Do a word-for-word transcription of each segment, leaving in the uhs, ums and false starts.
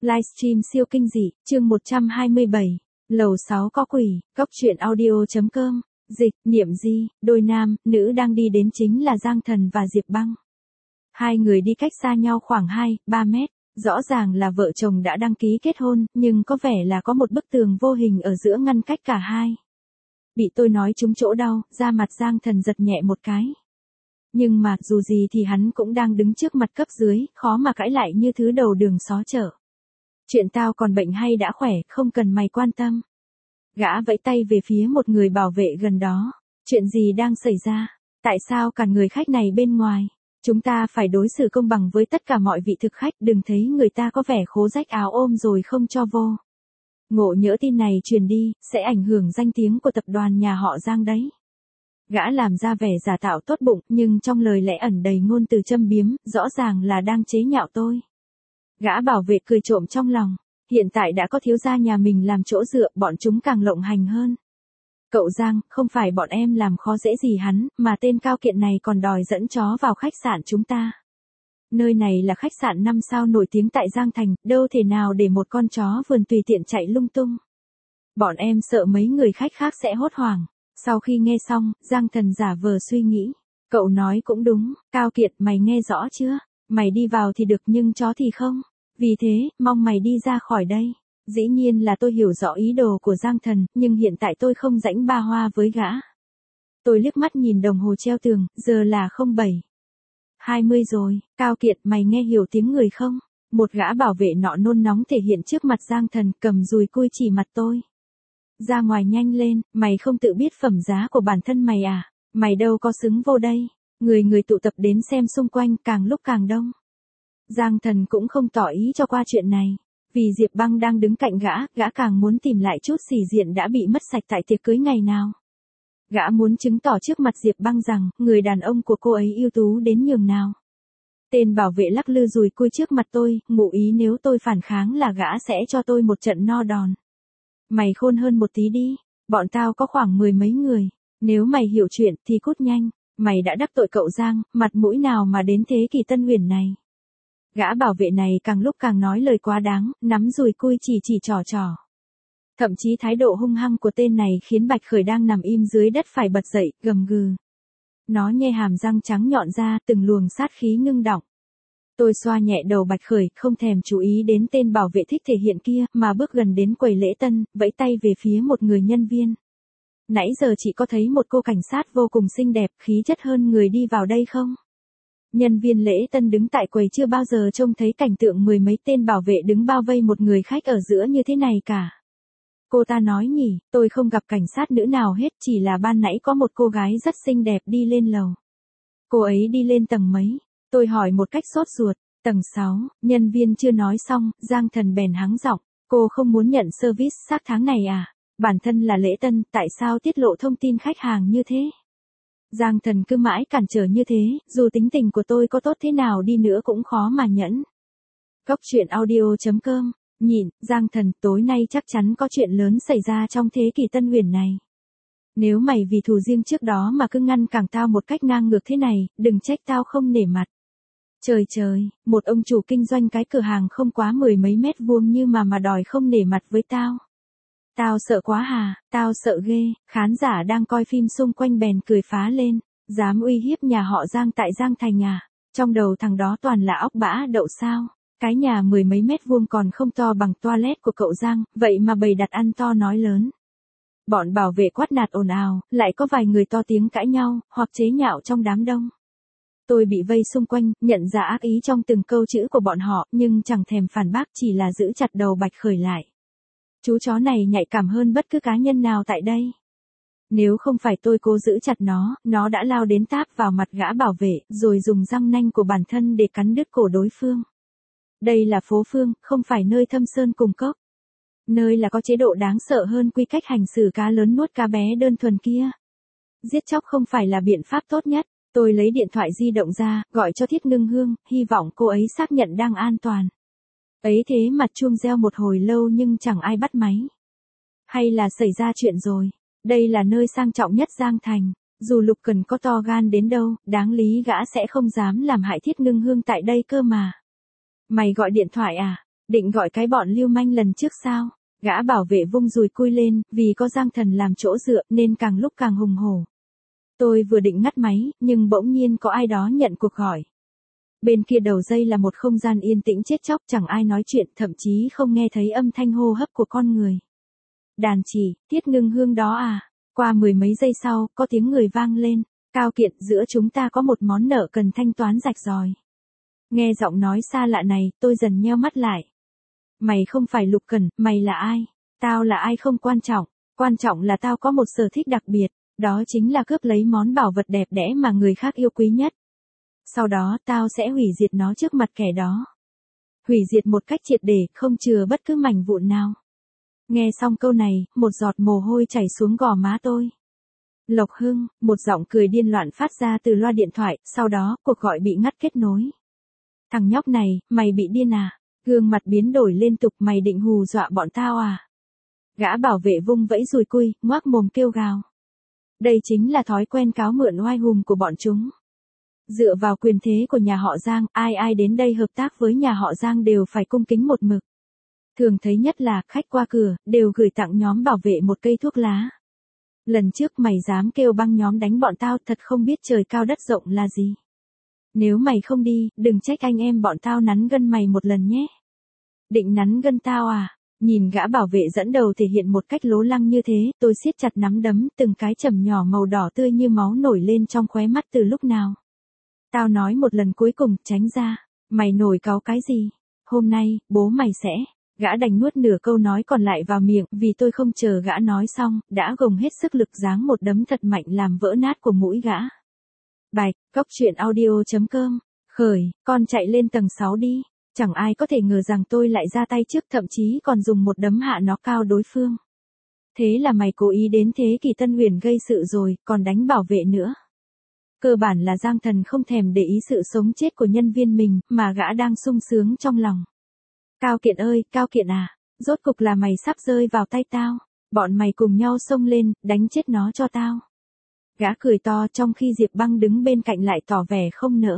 Livestream siêu kinh dị, chương một trăm hai mươi bảy, lầu sáu có quỷ, góc truyện audio.com, dịch, Niệm Di, đôi nam, nữ đang đi đến chính là Giang Thần và Diệp Băng. Hai người đi cách xa nhau khoảng hai, ba mét, rõ ràng là vợ chồng đã đăng ký kết hôn, nhưng có vẻ là có một bức tường vô hình ở giữa ngăn cách cả hai. Bị tôi nói trúng chỗ đau, da mặt Giang Thần giật nhẹ một cái. Nhưng mà, dù gì thì hắn cũng đang đứng trước mặt cấp dưới, khó mà cãi lại như thứ đầu đường xó chợ. Chuyện tao còn bệnh hay đã khỏe, không cần mày quan tâm. Gã vẫy tay về phía một người bảo vệ gần đó. Chuyện gì đang xảy ra? Tại sao cả người khách này bên ngoài? Chúng ta phải đối xử công bằng với tất cả mọi vị thực khách, đừng thấy người ta có vẻ khố rách áo ôm rồi không cho vô. Ngộ nhỡ tin này truyền đi, sẽ ảnh hưởng danh tiếng của tập đoàn nhà họ Giang đấy. Gã làm ra vẻ giả tạo tốt bụng, nhưng trong lời lẽ ẩn đầy ngôn từ châm biếm, rõ ràng là đang chế nhạo tôi. Gã bảo vệ cười trộm trong lòng, hiện tại đã có thiếu gia nhà mình làm chỗ dựa, bọn chúng càng lộng hành hơn. Cậu Giang, không phải bọn em làm khó dễ gì hắn, mà tên cao kiện này còn đòi dẫn chó vào khách sạn chúng ta. Nơi này là khách sạn năm sao nổi tiếng tại Giang Thành, đâu thể nào để một con chó vườn tùy tiện chạy lung tung. Bọn em sợ mấy người khách khác sẽ hốt hoảng. Sau khi nghe xong, Giang Thần giả vờ suy nghĩ. Cậu nói cũng đúng, Cao Kiệt, mày nghe rõ chưa? Mày đi vào thì được nhưng chó thì không. Vì thế, mong mày đi ra khỏi đây. Dĩ nhiên là tôi hiểu rõ ý đồ của Giang Thần, nhưng hiện tại tôi không rảnh ba hoa với gã. Tôi liếc mắt nhìn đồng hồ treo tường, giờ là không bảy hai mươi rồi. Cao Kiệt, mày nghe hiểu tiếng người không? Một gã bảo vệ nọ nôn nóng thể hiện trước mặt Giang Thần, cầm dùi cui chỉ mặt tôi. Ra ngoài nhanh lên, mày không tự biết phẩm giá của bản thân mày à? Mày đâu có xứng vô đây. Người người tụ tập đến xem xung quanh, càng lúc càng đông. Giang Thần cũng không tỏ ý cho qua chuyện này. Vì Diệp Băng đang đứng cạnh gã, gã càng muốn tìm lại chút sĩ diện đã bị mất sạch tại tiệc cưới ngày nào. Gã muốn chứng tỏ trước mặt Diệp Băng rằng, người đàn ông của cô ấy ưu tú đến nhường nào. Tên bảo vệ lắc lư dùi cui trước mặt tôi, ngụ ý nếu tôi phản kháng là gã sẽ cho tôi một trận no đòn. Mày khôn hơn một tí đi, bọn tao có khoảng mười mấy người, nếu mày hiểu chuyện thì cút nhanh, mày đã đắc tội cậu Giang, mặt mũi nào mà đến thế kỷ Tân Huyền này. Gã bảo vệ này càng lúc càng nói lời quá đáng, nắm dùi cui chỉ chỉ trò trò. Thậm chí thái độ hung hăng của tên này khiến Bạch Khởi đang nằm im dưới đất phải bật dậy, gầm gừ. Nó nhe hàm răng trắng nhọn ra, từng luồng sát khí ngưng đọng. Tôi xoa nhẹ đầu Bạch Khởi, không thèm chú ý đến tên bảo vệ thích thể hiện kia, mà bước gần đến quầy lễ tân, vẫy tay về phía một người nhân viên. Nãy giờ chỉ có thấy một cô cảnh sát vô cùng xinh đẹp, khí chất hơn người đi vào đây không? Nhân viên lễ tân đứng tại quầy chưa bao giờ trông thấy cảnh tượng mười mấy tên bảo vệ đứng bao vây một người khách ở giữa như thế này cả. Cô ta nói nhỉ, tôi không gặp cảnh sát nữ nào hết, chỉ là ban nãy có một cô gái rất xinh đẹp đi lên lầu. Cô ấy đi lên tầng mấy? Tôi hỏi một cách sốt ruột. Tầng sáu, nhân viên chưa nói xong, Giang Thần bèn hắng giọng. Cô không muốn nhận service xác tháng này à? Bản thân là lễ tân, tại sao tiết lộ thông tin khách hàng như thế? Giang Thần cứ mãi cản trở như thế, dù tính tình của tôi có tốt thế nào đi nữa cũng khó mà nhẫn. Góc truyện audio.com, nhịn, Giang Thần, tối nay chắc chắn có chuyện lớn xảy ra trong thế kỷ Tân Huyền này. Nếu mày vì thù riêng trước đó mà cứ ngăn cản tao một cách ngang ngược thế này, đừng trách tao không nể mặt. Trời trời, một ông chủ kinh doanh cái cửa hàng không quá mười mấy mét vuông như mà mà đòi không nể mặt với tao. Tao sợ quá hà, tao sợ ghê, khán giả đang coi phim xung quanh bèn cười phá lên, dám uy hiếp nhà họ Giang tại Giang Thành à, trong đầu thằng đó toàn là óc bã đậu sao, cái nhà mười mấy mét vuông còn không to bằng toilet của cậu Giang, vậy mà bày đặt ăn to nói lớn. Bọn bảo vệ quát nạt ồn ào, lại có vài người to tiếng cãi nhau, hoặc chế nhạo trong đám đông. Tôi bị vây xung quanh, nhận ra ác ý trong từng câu chữ của bọn họ, nhưng chẳng thèm phản bác, chỉ là giữ chặt đầu Bạch Khởi lại. Chú chó này nhạy cảm hơn bất cứ cá nhân nào tại đây. Nếu không phải tôi cố giữ chặt nó, nó đã lao đến táp vào mặt gã bảo vệ, rồi dùng răng nanh của bản thân để cắn đứt cổ đối phương. Đây là phố phường, không phải nơi thâm sơn cùng cốc. Nơi là có chế độ đáng sợ hơn quy cách hành xử cá lớn nuốt cá bé đơn thuần kia. Giết chóc không phải là biện pháp tốt nhất. Tôi lấy điện thoại di động ra, gọi cho Thiết Ngưng Hương, hy vọng cô ấy xác nhận đang an toàn. Ấy thế mặt chuông reo một hồi lâu nhưng chẳng ai bắt máy. Hay là xảy ra chuyện rồi? Đây là nơi sang trọng nhất Giang Thành. Dù Lục Cần có to gan đến đâu, đáng lý gã sẽ không dám làm hại Thiết Ngưng Hương tại đây cơ mà. Mày gọi điện thoại à? Định gọi cái bọn lưu manh lần trước sao? Gã bảo vệ vung dùi cui lên, vì có Giang Thần làm chỗ dựa nên càng lúc càng hùng hổ. Tôi vừa định ngắt máy, nhưng bỗng nhiên có ai đó nhận cuộc gọi. Bên kia đầu dây là một không gian yên tĩnh chết chóc, chẳng ai nói chuyện, thậm chí không nghe thấy âm thanh hô hấp của con người. Đàn chỉ, Tiết Ngưng Hương đó à? Qua mười mấy giây sau, có tiếng người vang lên. Cao Kiện, giữa chúng ta có một món nợ cần thanh toán rạch ròi. Nghe giọng nói xa lạ này, tôi dần nheo mắt lại. Mày không phải Lục Cẩn, mày là ai? Tao là ai không quan trọng, quan trọng là tao có một sở thích đặc biệt, đó chính là cướp lấy món bảo vật đẹp đẽ mà người khác yêu quý nhất. Sau đó tao sẽ hủy diệt nó trước mặt kẻ đó. Hủy diệt một cách triệt để, không chừa bất cứ mảnh vụn nào. Nghe xong câu này, một giọt mồ hôi chảy xuống gò má tôi. Lộc Hưng, một giọng cười điên loạn phát ra từ loa điện thoại, sau đó, cuộc gọi bị ngắt kết nối. Thằng nhóc này, mày bị điên à? Gương mặt biến đổi liên tục, mày định hù dọa bọn tao à? Gã bảo vệ vung vẫy dùi cui, ngoác mồm kêu gào. Đây chính là thói quen cáo mượn oai hùng của bọn chúng. Dựa vào quyền thế của nhà họ Giang, ai ai đến đây hợp tác với nhà họ Giang đều phải cung kính một mực. Thường thấy nhất là, khách qua cửa, đều gửi tặng nhóm bảo vệ một cây thuốc lá. Lần trước mày dám kêu băng nhóm đánh bọn tao, thật không biết trời cao đất rộng là gì. Nếu mày không đi, đừng trách anh em bọn tao nắn gân mày một lần nhé. Định nắn gân tao à? Nhìn gã bảo vệ dẫn đầu thể hiện một cách lố lăng như thế, tôi siết chặt nắm đấm, từng cái chầm nhỏ màu đỏ tươi như máu nổi lên trong khóe mắt từ lúc nào. Tao nói một lần cuối cùng, tránh ra. Mày nổi cáu cái gì? Hôm nay, bố mày sẽ... Gã đành nuốt nửa câu nói còn lại vào miệng, vì tôi không chờ gã nói xong, đã gồng hết sức lực giáng một đấm thật mạnh làm vỡ nát của mũi gã. Bài, góc truyện audio chấm com. Khởi, con chạy lên tầng sáu đi. Chẳng ai có thể ngờ rằng tôi lại ra tay trước, thậm chí còn dùng một đấm hạ nó cao đối phương. Thế là mày cố ý đến thế kỷ Tân Huyền gây sự rồi, còn đánh bảo vệ nữa. Cơ bản là Giang Thần không thèm để ý sự sống chết của nhân viên mình, mà gã đang sung sướng trong lòng. Cao Kiện ơi, Cao Kiện à, rốt cục là mày sắp rơi vào tay tao, bọn mày cùng nhau xông lên, đánh chết nó cho tao. Gã cười to trong khi Diệp Băng đứng bên cạnh lại tỏ vẻ không nỡ.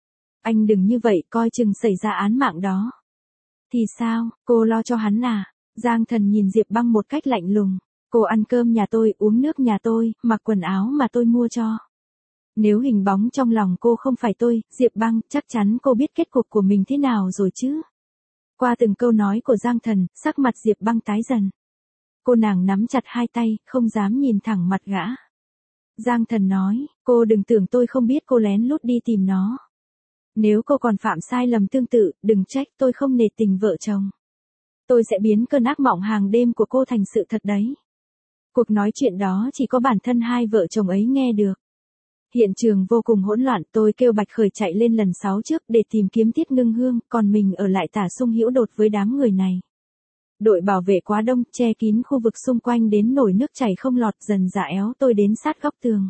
Anh đừng như vậy, coi chừng xảy ra án mạng đó. Thì sao, cô lo cho hắn à? Giang Thần nhìn Diệp Băng một cách lạnh lùng. Cô ăn cơm nhà tôi, uống nước nhà tôi, mặc quần áo mà tôi mua cho. Nếu hình bóng trong lòng cô không phải tôi, Diệp Băng, chắc chắn cô biết kết cục của mình thế nào rồi chứ. Qua từng câu nói của Giang Thần, sắc mặt Diệp Băng tái dần. Cô nàng nắm chặt hai tay, không dám nhìn thẳng mặt gã. Giang Thần nói, cô đừng tưởng tôi không biết cô lén lút đi tìm nó. Nếu cô còn phạm sai lầm tương tự, đừng trách tôi không nể tình vợ chồng. Tôi sẽ biến cơn ác mộng hàng đêm của cô thành sự thật đấy. Cuộc nói chuyện đó chỉ có bản thân hai vợ chồng ấy nghe được. Hiện trường vô cùng hỗn loạn, tôi kêu Bạch Khởi chạy lên lần sáu trước để tìm kiếm Tiết Ngưng Hương, còn mình ở lại tả sung hữu đột với đám người này. Đội bảo vệ quá đông, che kín khu vực xung quanh đến nổi nước chảy không lọt, dần dà éo tôi đến sát góc tường.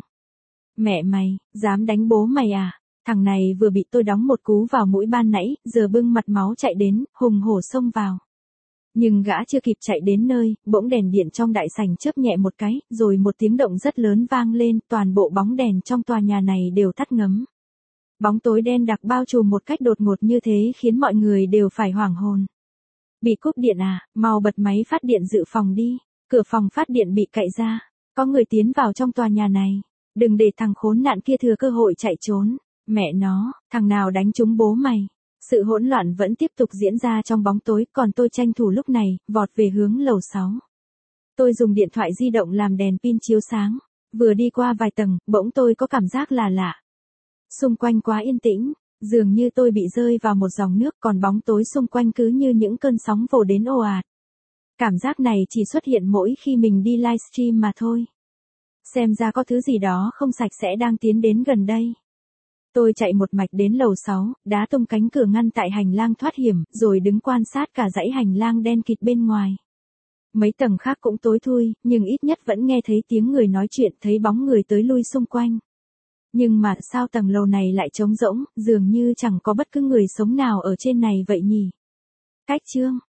Mẹ mày, dám đánh bố mày à? Thằng này vừa bị tôi đóng một cú vào mũi ban nãy, giờ bưng mặt máu chạy đến, hùng hổ xông vào. Nhưng gã chưa kịp chạy đến nơi, bỗng đèn điện trong đại sảnh chớp nhẹ một cái, rồi một tiếng động rất lớn vang lên, toàn bộ bóng đèn trong tòa nhà này đều tắt ngấm. Bóng tối đen đặc bao trùm một cách đột ngột như thế khiến mọi người đều phải hoảng hồn. Bị cúp điện à, mau bật máy phát điện dự phòng đi, cửa phòng phát điện bị cậy ra, có người tiến vào trong tòa nhà này, đừng để thằng khốn nạn kia thừa cơ hội chạy trốn, mẹ nó, thằng nào đánh trúng bố mày. Sự hỗn loạn vẫn tiếp tục diễn ra trong bóng tối, còn tôi tranh thủ lúc này, vọt về hướng lầu sáu. Tôi dùng điện thoại di động làm đèn pin chiếu sáng, vừa đi qua vài tầng, bỗng tôi có cảm giác là lạ. Xung quanh quá yên tĩnh, dường như tôi bị rơi vào một dòng nước, còn bóng tối xung quanh cứ như những cơn sóng vồ đến ồ ạt. Cảm giác này chỉ xuất hiện mỗi khi mình đi livestream mà thôi. Xem ra có thứ gì đó không sạch sẽ đang tiến đến gần đây. Tôi chạy một mạch đến lầu sáu, đá tung cánh cửa ngăn tại hành lang thoát hiểm, rồi đứng quan sát cả dãy hành lang đen kịt bên ngoài. Mấy tầng khác cũng tối thui, nhưng ít nhất vẫn nghe thấy tiếng người nói chuyện, thấy bóng người tới lui xung quanh. Nhưng mà sao tầng lầu này lại trống rỗng, dường như chẳng có bất cứ người sống nào ở trên này vậy nhỉ? Cách chương